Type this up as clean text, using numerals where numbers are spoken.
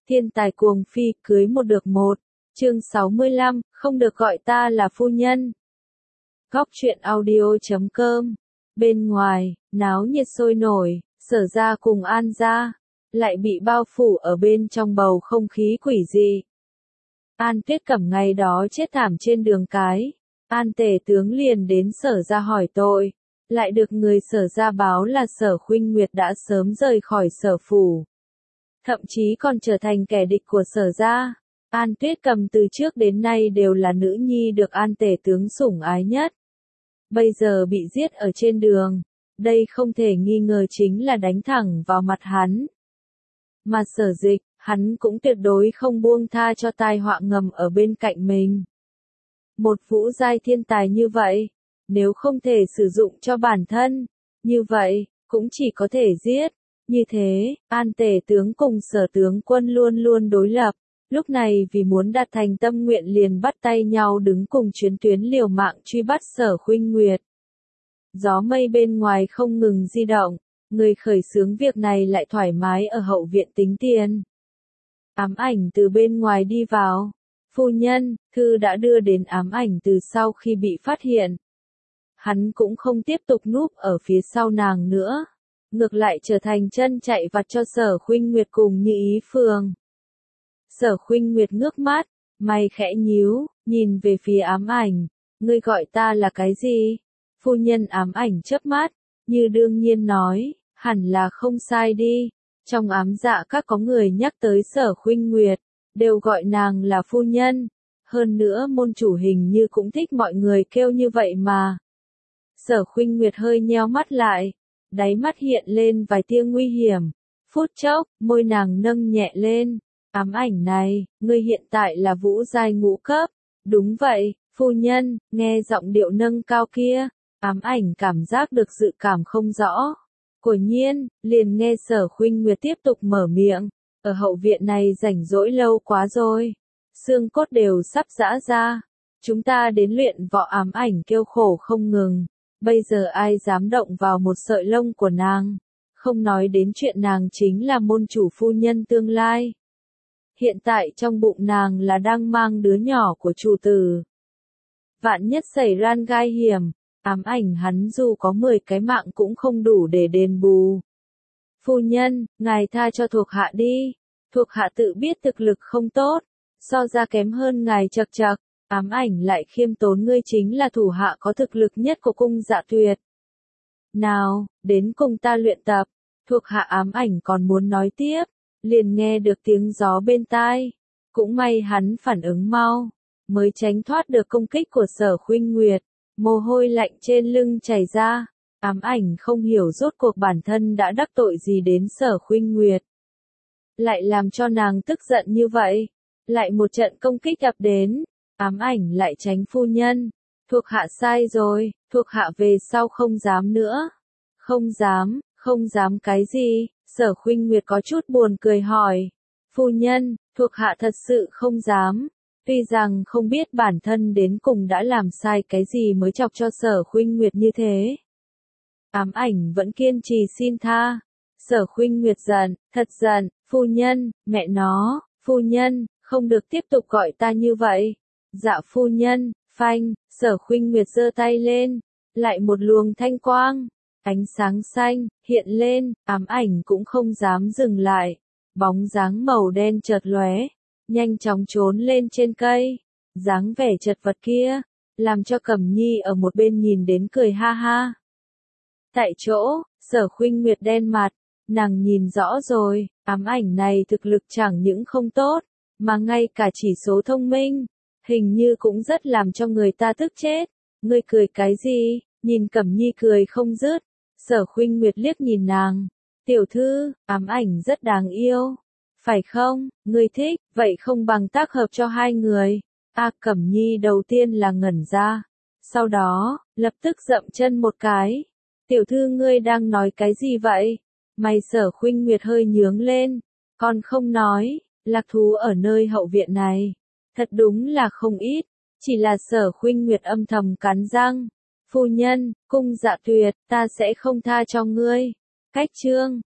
Thiên tài cuồng phi, cưới một được một. Chương 65, không được gọi ta là phu nhân. Góc truyện audio.com. Bên ngoài, náo nhiệt sôi nổi, Sở gia cùng An gia lại bị bao phủ ở bên trong bầu không khí quỷ dị. An Tuyết Cẩm ngày đó chết thảm trên đường cái, An tể tướng liền đến Sở gia hỏi tội, lại được người Sở gia báo là Sở Khuynh Nguyệt đã sớm rời khỏi Sở phủ, thậm chí còn trở thành kẻ địch của Sở gia. An Tuyết Cẩm từ trước đến nay đều là nữ nhi được An tể tướng sủng ái nhất. Bây giờ bị giết ở trên đường, đây không thể nghi ngờ chính là đánh thẳng vào mặt hắn. Mà Sở Dịch, hắn cũng tuyệt đối không buông tha cho tai họa ngầm ở bên cạnh mình. Một vũ giai thiên tài như vậy, nếu không thể sử dụng cho bản thân, như vậy, cũng chỉ có thể giết. Như thế, An tể tướng cùng Sở tướng quân luôn luôn đối lập, lúc này vì muốn đạt thành tâm nguyện liền bắt tay nhau đứng cùng chiến tuyến liều mạng truy bắt Sở Khuynh Nguyệt. Gió mây bên ngoài không ngừng di động, người khởi xướng việc này lại thoải mái ở hậu viện tính tiền. Ám ảnh từ bên ngoài đi vào. Phu nhân, thư đã đưa đến ám ảnh từ sau khi bị phát hiện. Hắn cũng không tiếp tục núp ở phía sau nàng nữa, ngược lại trở thành chân chạy vặt cho Sở Khuynh Nguyệt cùng Như Ý Phường. Sở Khuynh Nguyệt ngước mắt, mày khẽ nhíu, nhìn về phía ám ảnh, ngươi gọi ta là cái gì? Phu nhân. Ám ảnh chớp mắt, như đương nhiên nói, hẳn là không sai đi. Trong ám dạ các có người nhắc tới Sở Khuynh Nguyệt, đều gọi nàng là phu nhân. Hơn nữa môn chủ hình như cũng thích mọi người kêu như vậy mà. Sở Khuynh Nguyệt hơi nheo mắt lại, đáy mắt hiện lên vài tia nguy hiểm. Phút chốc, môi nàng nâng nhẹ lên. Ám ảnh này, ngươi hiện tại là vũ giai ngũ cấp. Đúng vậy, phu nhân. Nghe giọng điệu nâng cao kia, ám ảnh cảm giác được dự cảm không rõ. Quả nhiên, liền nghe Sở Khuynh Nguyệt tiếp tục mở miệng, ở hậu viện này rảnh rỗi lâu quá rồi, xương cốt đều sắp giã ra, chúng ta đến luyện võ. Ám ảnh kêu khổ không ngừng, bây giờ ai dám động vào một sợi lông của nàng, không nói đến chuyện nàng chính là môn chủ phu nhân tương lai. Hiện tại trong bụng nàng là đang mang đứa nhỏ của chủ tử. Vạn nhất xảy ra gai hiểm, ám ảnh hắn dù có 10 cái mạng cũng không đủ để đền bù. Phu nhân, ngài tha cho thuộc hạ đi. Thuộc hạ tự biết thực lực không tốt, so ra kém hơn ngài chậc chậc. Ám ảnh lại khiêm tốn, ngươi chính là thủ hạ có thực lực nhất của cung Dạ Tuyệt. Nào, đến cùng ta luyện tập. Thuộc hạ ám ảnh còn muốn nói tiếp, liền nghe được tiếng gió bên tai. Cũng may hắn phản ứng mau, mới tránh thoát được công kích của Sở Khuynh Nguyệt. Mồ hôi lạnh trên lưng chảy ra, ám ảnh không hiểu rốt cuộc bản thân đã đắc tội gì đến Sở Khuynh Nguyệt. Lại làm cho nàng tức giận như vậy, lại một trận công kích ập đến, ám ảnh lại tránh. Phu nhân, thuộc hạ sai rồi, thuộc hạ về sau không dám nữa. Không dám cái gì? Sở Khuynh Nguyệt có chút buồn cười hỏi. Phu nhân, thuộc hạ thật sự không dám. Tuy rằng không biết bản thân đến cùng đã làm sai cái gì mới chọc cho Sở Khuynh Nguyệt như thế. Ám ảnh vẫn kiên trì xin tha. Sở Khuynh Nguyệt giận, thật giận. Phu nhân, mẹ nó, phu nhân, không được tiếp tục gọi ta như vậy. Dạ phu nhân. Phanh. Sở Khuynh Nguyệt giơ tay lên, lại một luồng thanh quang, ánh sáng xanh hiện lên. Ám ảnh cũng không dám dừng lại, bóng dáng màu đen chợt lóe, nhanh chóng trốn lên trên cây. Dáng vẻ chật vật kia, làm cho Cẩm Nhi ở một bên nhìn đến cười ha ha. Tại chỗ, Sở Khuynh Nguyệt đen mặt, nàng nhìn rõ rồi, ám ảnh này thực lực chẳng những không tốt, mà ngay cả chỉ số thông minh, hình như cũng rất làm cho người ta tức chết. Ngươi cười cái gì? Nhìn Cẩm Nhi cười không dứt, Sở Khuynh Nguyệt liếc nhìn nàng. Tiểu thư, ám ảnh rất đáng yêu. Phải không? Ngươi thích, vậy không bằng tác hợp cho hai người. Cẩm Nhi đầu tiên là ngẩn ra, sau đó, lập tức dậm chân một cái. Tiểu thư ngươi đang nói cái gì vậy? Mày Sở Khuynh Nguyệt hơi nhướng lên. Con không nói, lạc thú ở nơi hậu viện này, thật đúng là không ít. Chỉ là Sở Khuynh Nguyệt âm thầm cắn răng. Phu nhân, cung Dạ Tuyệt, ta sẽ không tha cho ngươi. Cách chương